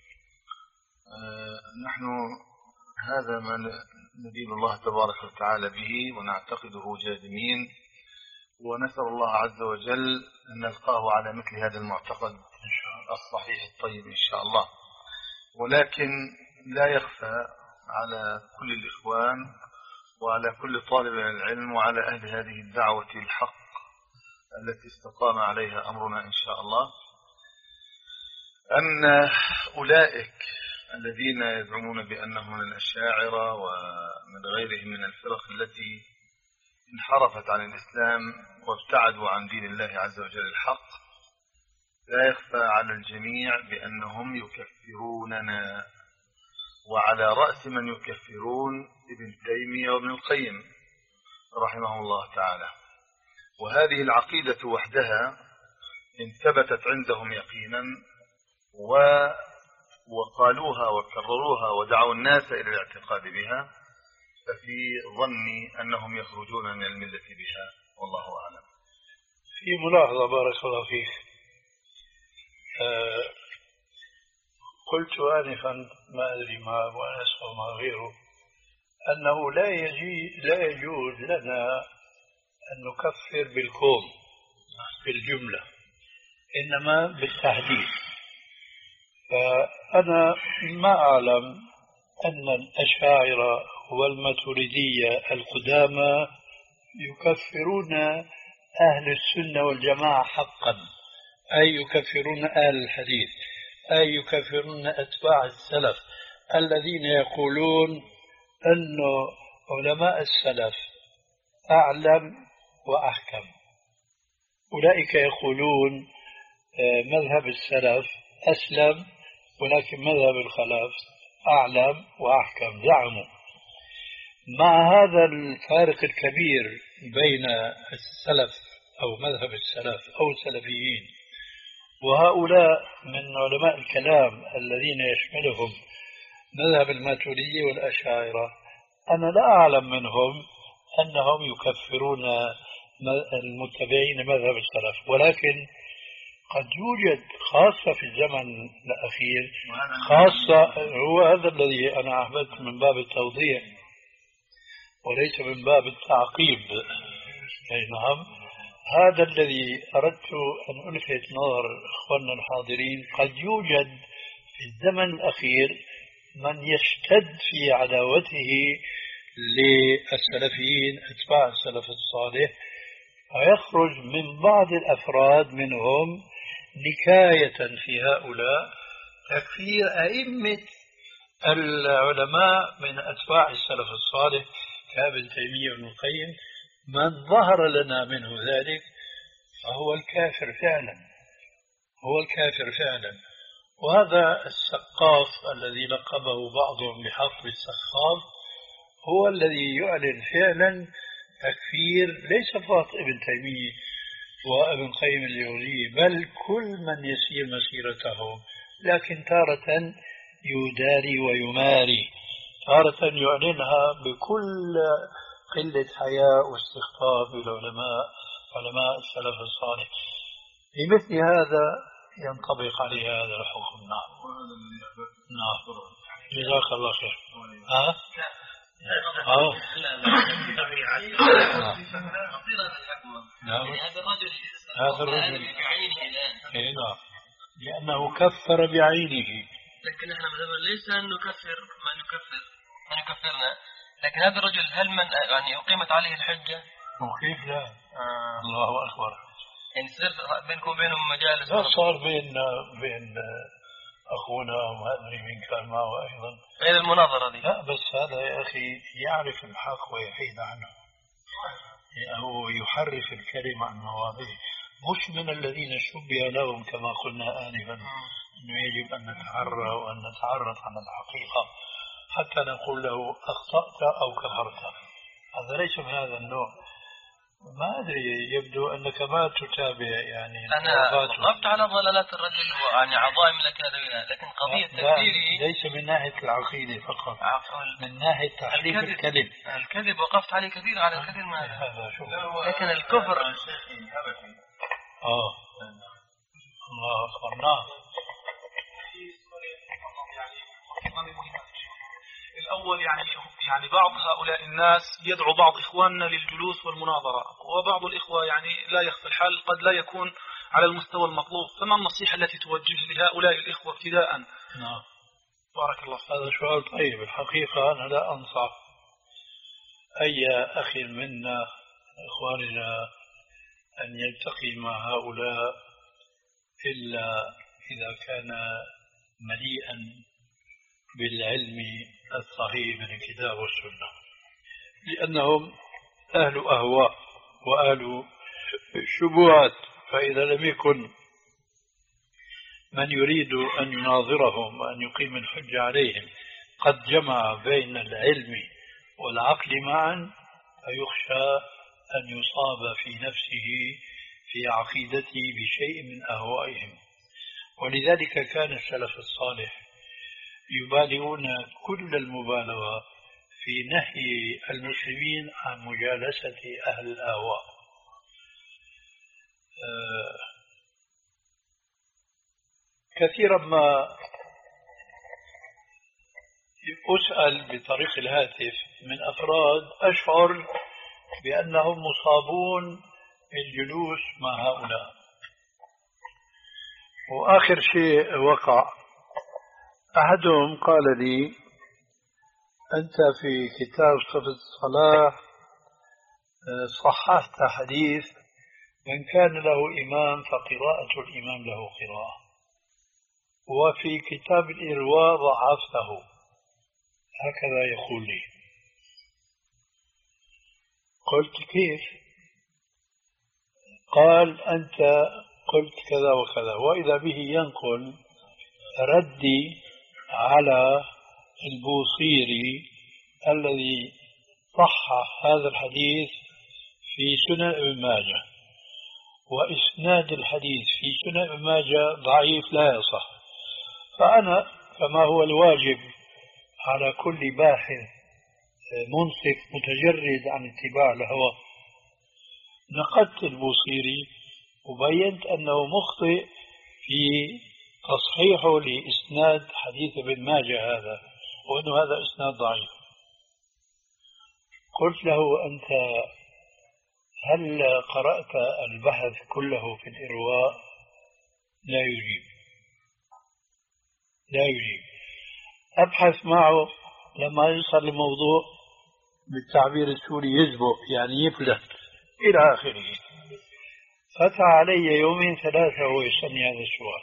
أه نحن هذا ما ندين الله تبارك وتعالى به ونعتقده جازمين، ونسأل الله عز وجل أن نلقاه على مثل هذا المعتقد الصحيح الطيب إن شاء الله. ولكن لا يخفى على كل الإخوان وعلى كل طالب العلم وعلى أهل هذه الدعوة الحق التي استقام عليها أمرنا إن شاء الله أن أولئك الذين يزعمون بأنهم من الأشاعرة ومن غيرهم من الفرق التي انحرفت عن الإسلام وابتعدوا عن دين الله عز وجل الحق، لا يخفى على الجميع بأنهم يكفروننا، وعلى رأس من يكفرون ابن تيمية وابن القيم رحمه الله تعالى. وهذه العقيدة وحدها إن ثبتت عندهم يقينا و وقالوها وكرروها ودعوا الناس إلى الاعتقاد بها، ففي ظني أنهم يخرجون من الملة بها، والله أعلم. في ملاحظة بارك الله فيك، أه قلت آنفا ما أدري ما أبو أنس وما غيره أنه لا يجي لا يجوز لنا أن نكفر بالكوم بالجملة، إنما بالتحديد. فأنا ما أعلم أن الأشاعرة والماتريدية القدامى يكفرون أهل السنة والجماعة حقا، أي يكفرون أهل الحديث، أي يكفرون أتباع السلف الذين يقولون أن علماء السلف أعلم وأحكم. أولئك يقولون مذهب السلف أسلم، ولكن مذهب الخلف أعلم وأحكم. زعموا مع هذا الفارق الكبير بين السلف أو مذهب السلف أو السلفيين وهؤلاء من علماء الكلام الذين يشملهم مذهب الماتريدية والأشاعرة، أنا لا أعلم منهم أنهم يكفرون المتبعين مذهب السلف، ولكن قد يوجد خاصة في الزمن الأخير، خاصة هو هذا الذي أنا أحببت من باب التوضيح وليس من باب التعقيب. أي نعم، هذا الذي أردت أن ألفت نظر إخواننا الحاضرين. قد يوجد في الزمن الأخير من يشتد في عداوته للسلفيين أتباع السلف الصالح، فيخرج من بعض الأفراد منهم نكاية في هؤلاء تكفير أئمة العلماء من أتباع السلف الصالح كابن تيمية وابن القيم. من ظهر لنا منه ذلك فهو الكافر فعلا، هو الكافر فعلا. وهذا السقاف الذي لقبه بعضهم بحفر السخاف هو الذي يعلن فعلا تكفير ليس فقط ابن تيمية وابن القيم الجوزية، بل كل من يسير مسيرته، لكن تارة يداري ويماري، تارة يعلنها بكل قلة حياء واستخفاف بالعلماء، علماء السلف الصالح. لمثل هذا ينطبق عليه هذا الحكم. نعم نعم، جزاك الله خير. ها؟ اه نعم، هذا الرجل هذا الرجل بعينه، نعم، لأنه كفر بعينه. لكن احنا مثلا ليس أن نكفر ما نكفر ما نكفرنا، لكن هذا الرجل هل من يعني أقيمت عليه الحجة؟ وكيف لا؟ آه. الله أكبر. يعني صار بينكم وبينهم مجالس؟ لا، صار بين بين أخونا وما أدري من كان معه أيضا غير المناظرة دي. لا بس هذا يا أخي يعرف الحق ويحيد عنه، يعني هو يحرف الكلمة عن مواضعه، مش من الذين شبه لهم كما قلنا آنفا أنه يجب أن نتحرى وأن نتعرف على الحقيقة حتى نقول له أخطأت أو كفرت. هذا ليس من هذا النوع. ما أدري، يبدو أنك ما تتابع يعني. أنا وقفت على ضلالات الرجل ويعني عظائم الأكاذيب، لكن قضية تكفيره ليس من ناحية العقيدة فقط، من ناحية تحريف الكذب. الكذب وقفت عليه كثير على الكثير من هذا، لكن الكفر آه الله أكبر. نعم. الأول يعني يعني بعض هؤلاء الناس يدعو بعض إخواننا للجلوس والمناظرة، وبعض الإخوة يعني لا يخفى الحال قد لا يكون على المستوى المطلوب، فما النصيحة التي توجه لهؤلاء الإخوة ابتداء؟ نعم بارك الله. هذا سؤال طيب. الحقيقة أنا لا أنصح أي أخ منا إخواننا أن يلتقي مع هؤلاء إلا إذا كان مليئا بالعلم الصحيح من الكتاب والسنة، لأنهم أهل أهواء وأهل شبهات. فإذا لم يكن من يريد أن يناظرهم وأن يقيم الحجة عليهم قد جمع بين العلم والعقل معا، فيخشى أن يصاب في نفسه في عقيدته بشيء من أهوائهم. ولذلك كان السلف الصالح يبالغون كل المبالغة في نهي المسلمين عن مجالسة أهل الأهواء. أه كثيرا ما أسأل بطريق الهاتف من أفراد أشعر بأنهم مصابون بالجلوس مع هؤلاء. وآخر شيء وقع، أحدهم قال لي: أنت في كتاب صفة الصلاة صححت حديث من كان له إمام فقراءة الإمام له قراءة، وفي كتاب الإرواء ضعفته. هكذا يقول لي. قلت: كيف؟ قال: أنت قلت كذا وكذا، وإذا به ينقل ردي على البوصيري الذي صحح هذا الحديث في سنن ابن ماجه، وإسناد الحديث في سنن ابن ماجه ضعيف لا يصح. فأنا كما هو الواجب على كل باحث منصف متجرد عن اتباع الهوى، نقدت البوصيري وبينت أنه مخطئ في تصحيحه لإسناد حديث ابن ماجه هذا، وأنه هذا إسناد ضعيف. قلت له: أنت هل قرأت البحث كله في الإرواء؟ لا يجيب لا يجيب. أبحث معه لما يوصل الموضوع بالتعبير السوري يزبق يعني يفلت إلى آخره. فتح علي يومين ثلاثة وهو يسألني هذا السؤال.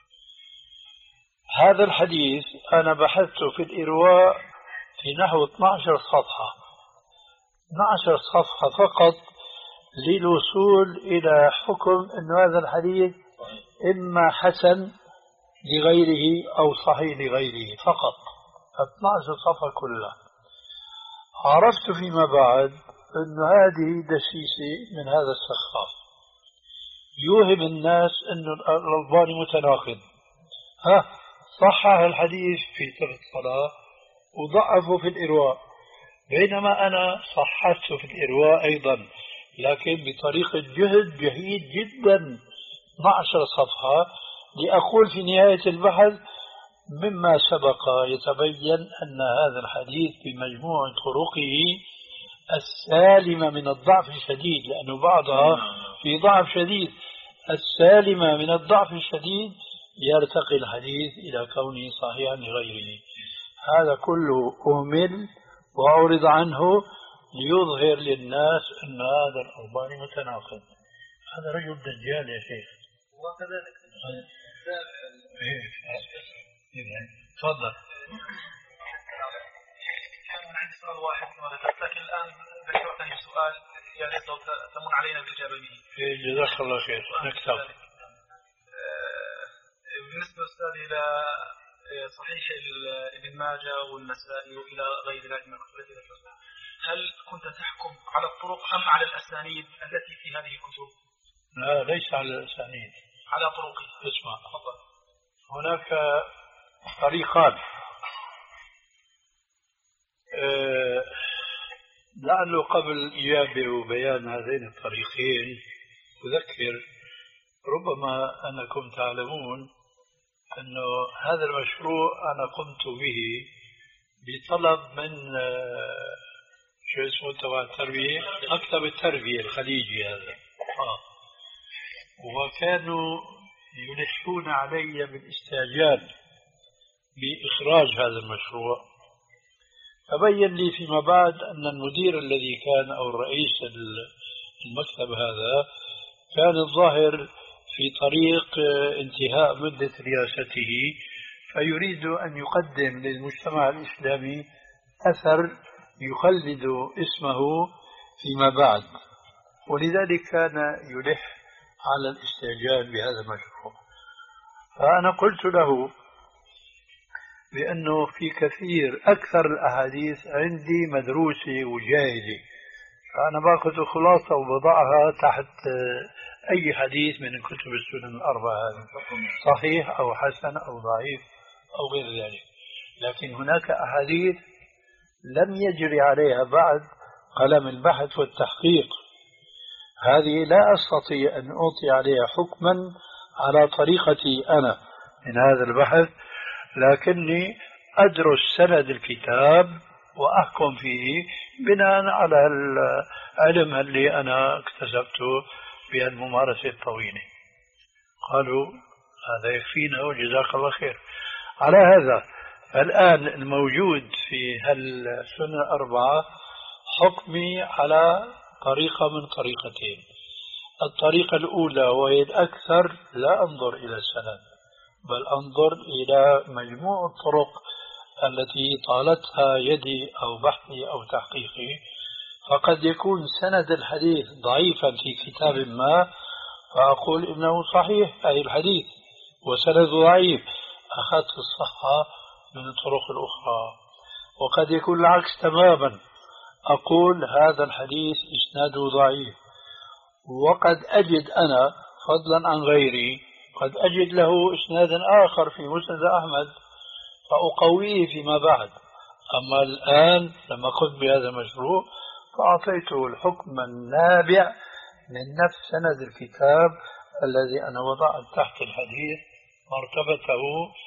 هذا الحديث أنا بحثته في الإرواء في نحو اثني عشر صفحة، اثني عشر صفحة فقط للوصول إلى حكم أن هذا الحديث إما حسن لغيره أو صحيح لغيره فقط، اثني عشر صفحة كلها. عرفت فيما بعد أن هذه دسيسة من هذا السخاف يوهم الناس أن الألباني متناقض، ها صحح الحديث في صفة الصلاة وضعفه في الإرواء، بينما أنا صححته في الإرواء أيضا لكن بطريقة جهد جهيد جدا اثني عشر صفحة لأقول في نهاية البحث مما سبق يتبين أن هذا الحديث بمجموع طرقه السالمة من الضعف الشديد، لأنه بعضها في ضعف شديد، السالمة من الضعف الشديد يرتقي الحديث إلى كونه صحيحا لغيره. هذا كله أهمل وأعرض عنه ليظهر للناس أن هذا الألباني متناقض. هذا رجل دجال يا شيخ. وكذلك تفضل. كان عندي سؤال واحد كما ذكرت، لكن الآن ذكرتني سؤال يا ريت لو تمن علينا بالإجابة به. جزاك الله خير. نكتب. بالنسبة أستاذي إلى صحيح ابن ماجه والنسائي وإلى غير ذلك من الكتب، هل كنت تحكم على الطرق أم على الأسانيد التي في هذه الكتب؟ لا ليس على الأسانيد، على طرقه. اسمع، هناك طريقان. أه لعله قبل الإجابة وبيان هذين الطريقين أذكر ربما أنكم تعلمون أنه هذا المشروع أنا قمت به بطلب من أه شو اسمه تبع التربية، مكتب التربية الخليجي هذا، آه. وكانوا يلحون علي بالاستعجال بإخراج هذا المشروع. فبين لي فيما بعد أن المدير الذي كان أو الرئيس المكتب هذا كان الظاهر في طريق انتهاء مدة رئاسته، فيريد أن يقدم للمجتمع الإسلامي أثر يخلد اسمه فيما بعد، ولذلك كان يلح على الاستعجال بهذا المشروع. فأنا قلت له بأنه في كثير أكثر الأحاديث عندي مدروسة وجاهزة، فأنا باخذ خلاصة وبضعها تحت أي حديث من كتب السنن الأربعة هذه، صحيح أو حسن أو ضعيف أو غير ذلك. لكن هناك أحاديث لم يجري عليها بعد قلم البحث والتحقيق، هذه لا أستطيع أن أعطي عليها حكما على طريقتي أنا من هذا البحث، لكني أدرس سند الكتاب وأحكم فيه بناء على العلم اللي أنا اكتسبته بالممارسة الطويلة. قالوا هذا يكفينا وجزاك الله خير. على هذا الآن الموجود في هالسنة الأربعة حكمي على طريقة من طريقتين. الطريقة الأولى وهي الأكثر لا أنظر إلى السند، بل أنظر إلى مجموع الطرق التي طالتها يدي أو بحثي أو تحقيقي. فقد يكون سند الحديث ضعيفا في كتاب ما فأقول إنه صحيح أي الحديث، وسند ضعيف أخذت الصحة من الطرق الأخرى. وقد يكون العكس تماما، أقول هذا الحديث إسناده ضعيف، وقد أجد أنا فضلا عن غيري قد أجد له إسنادا آخر في مسند أحمد فأقويه فيما بعد. أما الآن لما قمت بهذا المشروع فأعطيته الحكم النابع من نفس سند الكتاب الذي أنا وضعت تحت الحديث مرتبته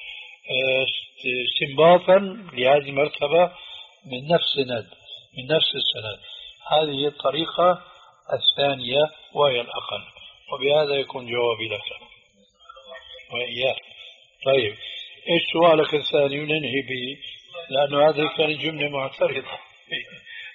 استنباطا لهذه المرتبة من نفس سند من نفس السند. هذه الطريقة الثانية وهي الأقل، وبهذا يكون جوابي لك وإياك. طيب إيش سؤالك الثاني وننهي به، لأنه هذه كانت جملة معترضة.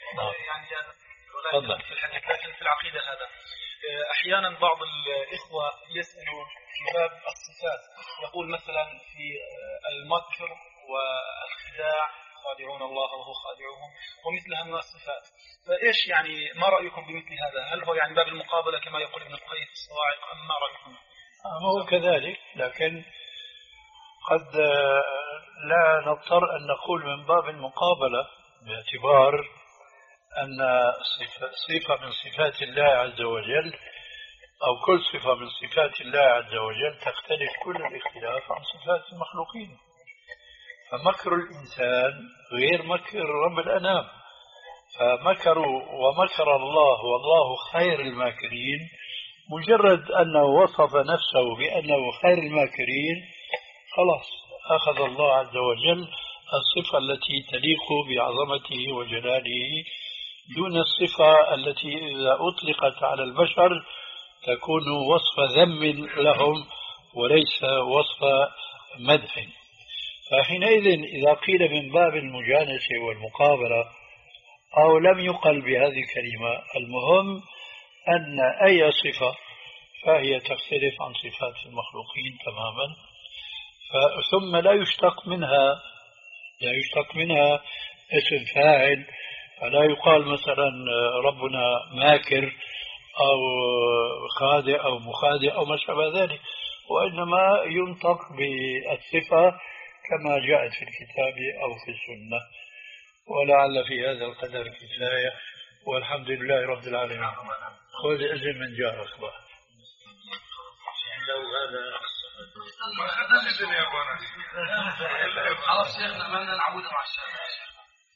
يعني تفضل في الحديث لكن في العقيدة هذا أحيانا بعض الإخوة يسألون في باب الصفات، يقول مثلا في المكر والخداع خادعون الله وهو خادعهم ومثل هذه الصفات، فإيش يعني ما رأيكم بمثل هذا؟ هل هو يعني باب المقابلة كما يقول ابن القيم في الصواعق أم ما رأيكم؟ هو كذلك، لكن قد لا نضطر أن نقول من باب المقابلة، باعتبار أن صفة من صفات الله عز وجل أو كل صفة من صفات الله عز وجل تختلف كل الاختلاف عن صفات المخلوقين. فمكر الإنسان غير مكر رب الأنام، فمكروا ومكر الله والله خير الماكرين. مجرد أنه وصف نفسه بأنه خير الماكرين خلاص أخذ الله عز وجل الصفة التي تليق بعظمته وجلاله دون الصفة التي إذا أطلقت على البشر تكون وصف ذم لهم وليس وصف مدح. فحينئذ إذا قيل من باب المجانسة والمقابلة أو لم يقل بهذه الكلمة، المهم أن أي صفة فهي تختلف عن صفات المخلوقين تماما، ثم لا يشتق منها لا يشتق منها اسم فاعل، فلا يقال مثلا ربنا ماكر أو خادع أو مخادع أو ما شابه ذلك، وإنما ينطق بالصفة كما جاءت في الكتاب أو في السنة. ولعل في هذا القدر كفاية، والحمد لله رب العالمين. خذ إذن من جارك بقى. لو هذا هذا إذن يا أخوانا. خلاص شيخنا ما نعود مع الشيخ.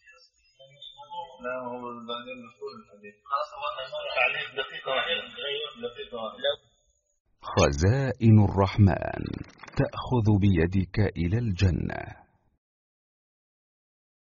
لا هو بعدين نقول الحديث. خلاص هو تعليق دقيقة واحدة غير دقيقة واحدة. خزائن الرحمن تأخذ بيدك إلى الجنة.